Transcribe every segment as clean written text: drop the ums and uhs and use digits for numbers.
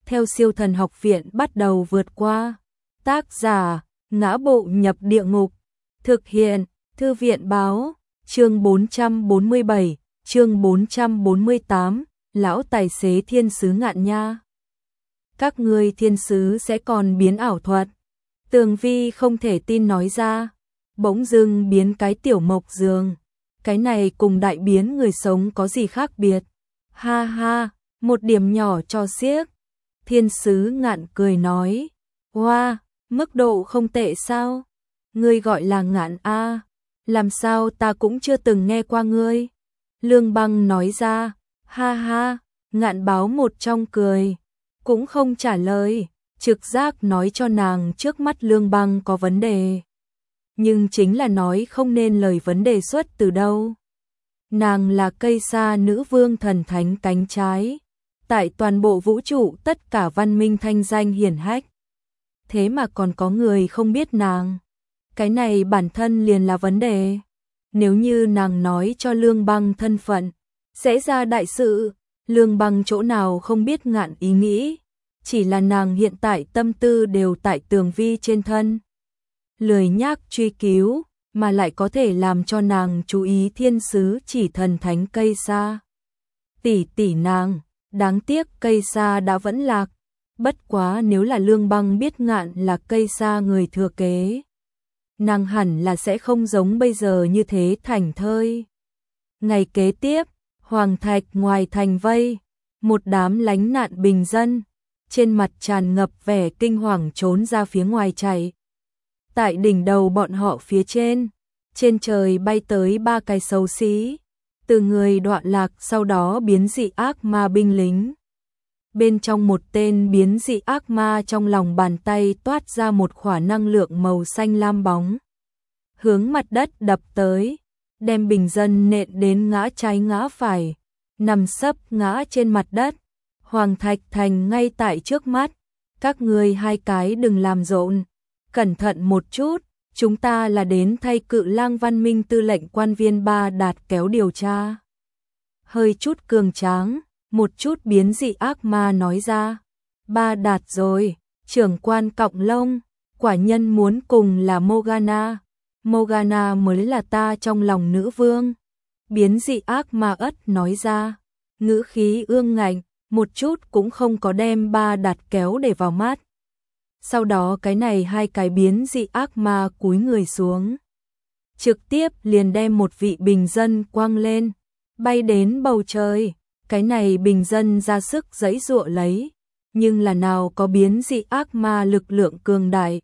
theo Siêu Thần Học Viện bắt đầu vượt qua. Tác giả: Ngã Bộ Nhập Địa Ngục. Thực hiện: Thư viện báo. Chương 447, chương 448, lão tài xế thiên sứ Ngạn Nha. Các ngươi thiên sứ sẽ còn biến ảo thuật? Tường Vi không thể tin nói ra. Bỗng dưng biến cái tiểu mộc giường, cái này cùng đại biến người sống có gì khác biệt? Ha ha, một điểm nhỏ cho xiếc. Thiên sứ Ngạn cười nói, wow, mức độ không tệ sao? Ngươi gọi là Ngạn a? Làm sao ta cũng chưa từng nghe qua ngươi? Lương Băng nói ra, ha ha. Ngạn báo một trong cười, cũng không trả lời, trực giác nói cho nàng trước mắt Lương Băng có vấn đề. Nhưng chính là nói không nên lời vấn đề xuất từ đâu. Nàng là cây sa nữ vương thần thánh cánh trái, tại toàn bộ vũ trụ tất cả văn minh thanh danh hiển hách. Thế mà còn có người không biết nàng. Cái này bản thân liền là vấn đề. Nếu như nàng nói cho Lương Băng thân phận, sẽ ra đại sự. Lương Băng chỗ nào không biết Ngạn ý nghĩ, chỉ là nàng hiện tại tâm tư đều tại Tường Vi trên thân. Lười nhác truy cứu, mà lại có thể làm cho nàng chú ý thiên sứ chỉ thần thánh cây sa. Tỷ tỷ nàng, đáng tiếc cây sa đã vẫn lạc. Bất quá nếu là Lương Băng biết Ngạn là cây sa người thừa kế, nàng hẳn là sẽ không giống bây giờ như thế thảnh thơi. Ngày kế tiếp, Hoàng Thạch ngoài thành vây, một đám lánh nạn bình dân, trên mặt tràn ngập vẻ kinh hoàng trốn ra phía ngoài chạy. Tại đỉnh đầu bọn họ phía trên trời bay tới 3 cái xấu xí, từ người đoạn lạc sau đó biến dị ác ma binh lính. Bên trong một tên biến dị ác ma trong lòng bàn tay toát ra một khỏa năng lượng màu xanh lam bóng, hướng mặt đất đập tới, đem bình dân nện đến ngã trái ngã phải, nằm sấp ngã trên mặt đất. Hoàng Thạch Thành ngay tại trước mắt, các ngươi hai cái đừng làm rộn, cẩn thận một chút, chúng ta là đến thay Cự Lang văn minh tư lệnh quan viên Ba Đạt kéo điều tra. Hơi chút cường tráng, một chút biến dị ác ma nói ra, Ba Đạt rồi, trưởng quan cọng lông, quả nhân muốn cùng là Morgana. Morgana mới là ta trong lòng nữ vương. Biến dị ác ma ất nói ra, ngữ khí ương ngạnh, một chút cũng không có đem Ba Đạt kéo để vào mắt. Sau đó cái này hai cái biến dị ác ma cúi người xuống, trực tiếp liền đem một vị bình dân quăng lên, bay đến bầu trời. Cái này bình dân ra sức giãy giụa lấy, nhưng là nào có biến dị ác ma lực lượng cường đại.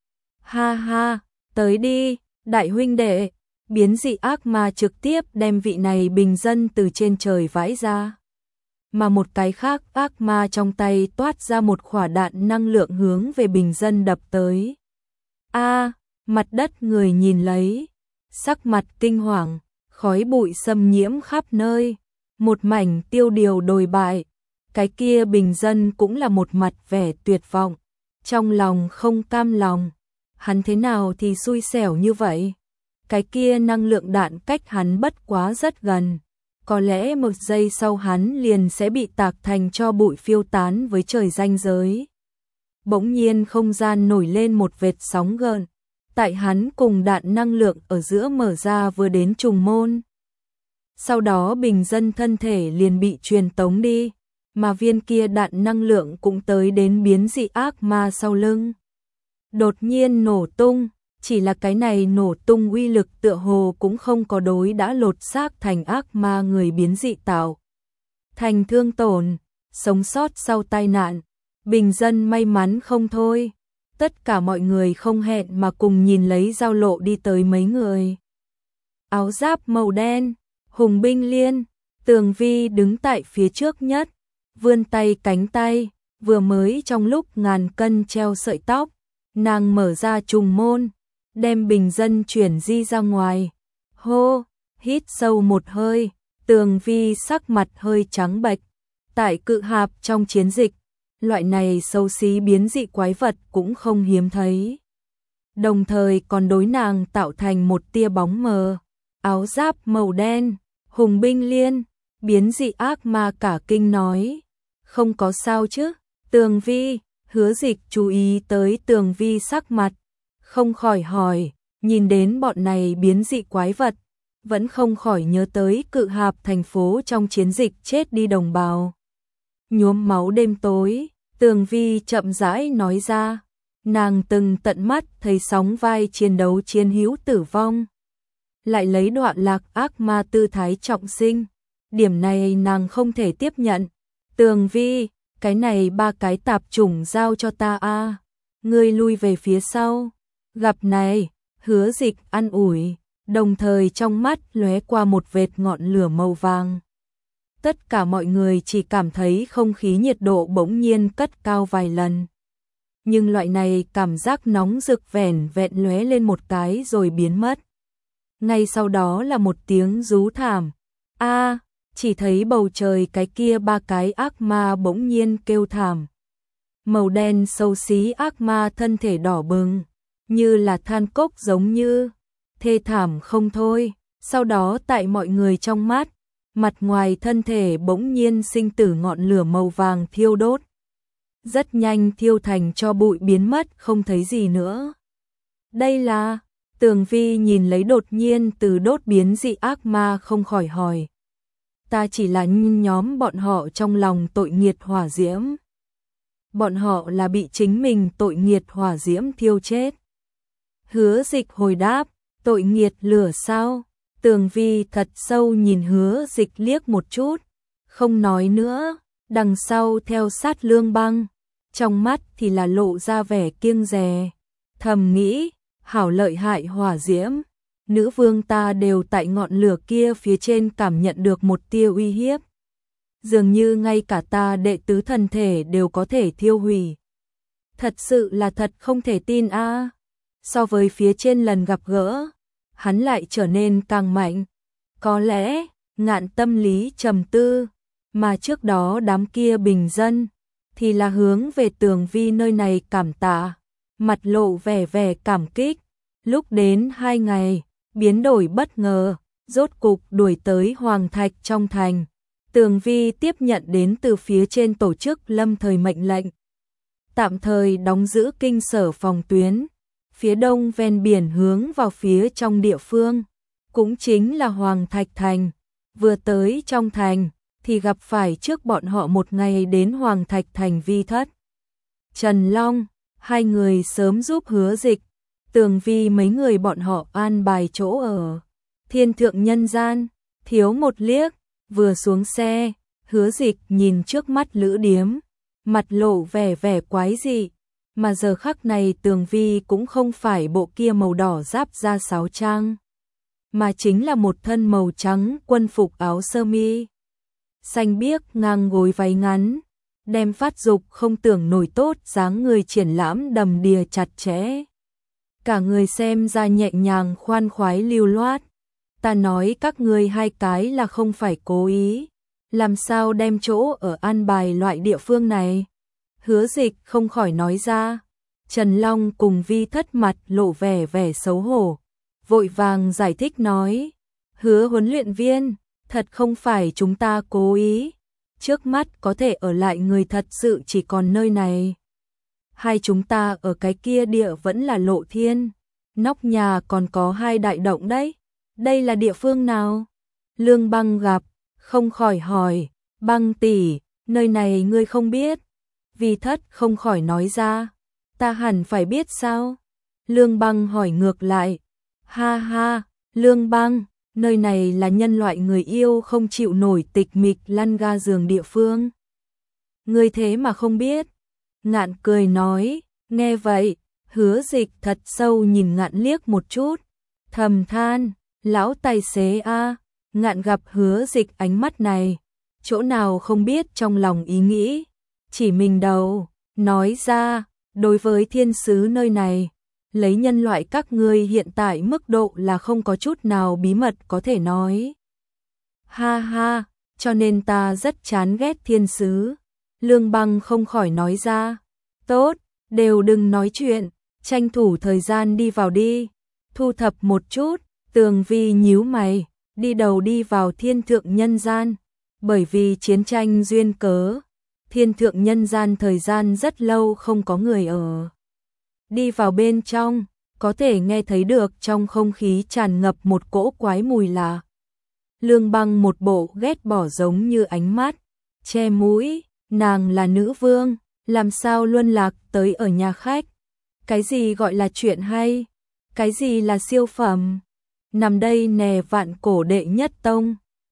Ha ha, tới đi, đại huynh đệ. Biến dị ác ma trực tiếp đem vị này bình dân từ trên trời vãi ra. Mà một cái khác ác ma trong tay toát ra một quả đạn năng lượng hướng về bình dân đập tới. A, mặt đất người nhìn lấy, sắc mặt kinh hoàng, khói bụi xâm nhiễm khắp nơi, một mảnh tiêu điều đồi bại. Cái kia bình dân cũng là một mặt vẻ tuyệt vọng, trong lòng không cam lòng, hắn thế nào thì xui xẻo như vậy. Cái kia năng lượng đạn cách hắn bất quá rất gần, có lẽ một giây sau hắn liền sẽ bị tạc thành tro bụi phiêu tán với trời ranh giới. Bỗng nhiên không gian nổi lên một vệt sóng gợn, tại hắn cùng đạn năng lượng ở giữa mở ra vừa đến trùng môn. Sau đó bình dân thân thể liền bị truyền tống đi, mà viên kia đạn năng lượng cũng tới đến biến dị ác ma sau lưng. Đột nhiên nổ tung, chỉ là cái này nổ tung uy lực tựa hồ cũng không có đối đã lột xác thành ác ma người biến dị tạo thành thương tổn, sống sót sau tai nạn. Bình dân may mắn không thôi. Tất cả mọi người không hẹn mà cùng nhìn lấy giao lộ đi tới mấy người. Áo giáp màu đen, hùng binh liên, Tường Vi đứng tại phía trước nhất, vươn tay cánh tay, vừa mới trong lúc ngàn cân treo sợi tóc, nàng mở ra trùng môn, đem bình dân chuyển di ra ngoài. Hô, hít sâu một hơi, Tường Vi sắc mặt hơi trắng bệch. Tại Cự Hạp trong chiến dịch, loại này xấu xí biến dị quái vật cũng không hiếm thấy. Đồng thời còn đối nàng tạo thành một tia bóng mờ. Áo giáp màu đen, hùng binh liên, biến dị ác ma cả kinh nói, không có sao chứ, Tường Vi, Hứa Dịch chú ý tới Tường Vi sắc mặt, không khỏi hỏi, nhìn đến bọn này biến dị quái vật, vẫn không khỏi nhớ tới Cự Hạp thành phố trong chiến dịch chết đi đồng bào. Nhuốm máu đêm tối, Tường Vi chậm rãi nói ra, nàng từng tận mắt thấy sóng vai chiến đấu chiến hữu tử vong, lại lấy đoạn lạc ác ma tư thái trọng sinh, điểm này nàng không thể tiếp nhận. Tường Vi, cái này 3 cái tạp chủng giao cho ta a, ngươi lui về phía sau. Gặp này, Hứa Dịch an ủi, đồng thời trong mắt lóe qua một vệt ngọn lửa màu vàng. Tất cả mọi người chỉ cảm thấy không khí nhiệt độ bỗng nhiên cất cao vài lần. Nhưng loại này cảm giác nóng rực vẻn vẹn lóe lên một cái rồi biến mất. Ngay sau đó là một tiếng rú thảm. A, chỉ thấy bầu trời cái kia 3 cái ác ma bỗng nhiên kêu thảm. Màu đen xấu xí ác ma thân thể đỏ bừng, như là than cốc giống như, thê thảm không thôi. Sau đó tại mọi người trong mắt, mặt ngoài thân thể bỗng nhiên sinh tử ngọn lửa màu vàng thiêu đốt. Rất nhanh thiêu thành tro bụi biến mất không thấy gì nữa. Đây là, Tường Vi nhìn lấy đột nhiên từ đốt biến dị ác ma không khỏi hỏi. Ta chỉ là nhóm bọn họ trong lòng tội nghiệt hỏa diễm. Bọn họ là bị chính mình tội nghiệt hỏa diễm thiêu chết. Hứa Dịch hồi đáp, tội nghiệt lửa sao? Tường Vi thật sâu nhìn Hứa Dịch liếc một chút, không nói nữa, đằng sau theo sát Lương Băng, trong mắt thì là lộ ra vẻ kiêng dè, thầm nghĩ, hảo lợi hại hỏa diễm, nữ vương ta đều tại ngọn lửa kia phía trên cảm nhận được một tia uy hiếp. Dường như ngay cả ta đệ tứ thần thể đều có thể thiêu hủy. Thật sự là thật không thể tin a. So với phía trên lần gặp gỡ, hắn lại trở nên càng mạnh. Có lẽ, Ngạn tâm lý trầm tư, mà trước đó đám kia bình dân, thì là hướng về Tường Vi nơi này cảm tạ, mặt lộ vẻ cảm kích. Lúc đến 2 ngày, biến đổi bất ngờ, rốt cục đuổi tới Hoàng Thạch trong thành. Tường Vi tiếp nhận đến từ phía trên tổ chức lâm thời mệnh lệnh. Tạm thời đóng giữ kinh sở phòng tuyến, phía đông ven biển hướng vào phía trong địa phương, cũng chính là Hoàng Thạch Thành. Vừa tới trong thành, thì gặp phải trước bọn họ một ngày đến Hoàng Thạch Thành Vi Thất. Trần Long, hai người sớm giúp Hứa Dịch, Tường Vi mấy người bọn họ an bài chỗ ở. Thiên thượng nhân gian, thiếu một liếc, vừa xuống xe, Hứa Dịch nhìn trước mắt lữ điếm, mặt lộ vẻ quái dị, mà giờ khắc này Tường Vi cũng không phải bộ kia màu đỏ giáp da sáo trang, mà chính là một thân màu trắng quân phục áo sơ mi xanh biếc ngang gối váy ngắn, đem phát dục không tưởng nổi tốt dáng người triển lãm đầm đìa chặt chẽ. Cả người xem ra nhẹ nhàng khoan khoái lưu loát. Ta nói các ngươi hai cái là không phải cố ý, làm sao đem chỗ ở an bài loại địa phương này? Hứa Dịch không khỏi nói ra. Trần Long cùng Vi Thất mặt lộ vẻ xấu hổ, vội vàng giải thích nói, Hứa huấn luyện viên, thật không phải chúng ta cố ý, trước mắt có thể ở lại người thật sự chỉ còn nơi này. Hai chúng ta ở cái kia địa vẫn là Lộ Thiên, nóc nhà còn có 2 đại động đấy. Đây là địa phương nào? Lương Băng gặp, không khỏi hỏi, Băng tỷ, nơi này ngươi không biết? Vi Thất không khỏi nói ra, ta hẳn phải biết sao? Lương Băng hỏi ngược lại, ha ha, Lương Băng, nơi này là nhân loại người yêu không chịu nổi tịch mịch lăn ga giường địa phương. Ngươi thế mà không biết? Ngạn cười nói, nghe vậy, Hứa Dịch thật sâu nhìn Ngạn liếc một chút, thầm than, lão tài xế a. Ngạn gặp Hứa Dịch ánh mắt này, chỗ nào không biết trong lòng ý nghĩ, chỉ mình đầu, nói ra, đối với thiên sứ nơi này, lấy nhân loại các ngươi hiện tại mức độ là không có chút nào bí mật có thể nói. Ha ha, cho nên ta rất chán ghét thiên sứ. Lương Băng không khỏi nói ra, tốt, đều đừng nói chuyện, tranh thủ thời gian đi vào đi, thu thập một chút. Tường Vi nhíu mày, đi đầu đi vào thiên thượng nhân gian, bởi vì chiến tranh duyên cớ, thiên thượng nhân gian thời gian rất lâu không có người ở. Đi vào bên trong, có thể nghe thấy được trong không khí tràn ngập một cỗ quái mùi lạ. Lương Băng một bộ ghét bỏ giống như ánh mắt, che mũi, nàng là nữ vương, làm sao luân lạc tới ở nhà khách. Cái gì gọi là chuyện hay? Cái gì là siêu phẩm? Nằm đây nè vạn cổ đệ nhất tông.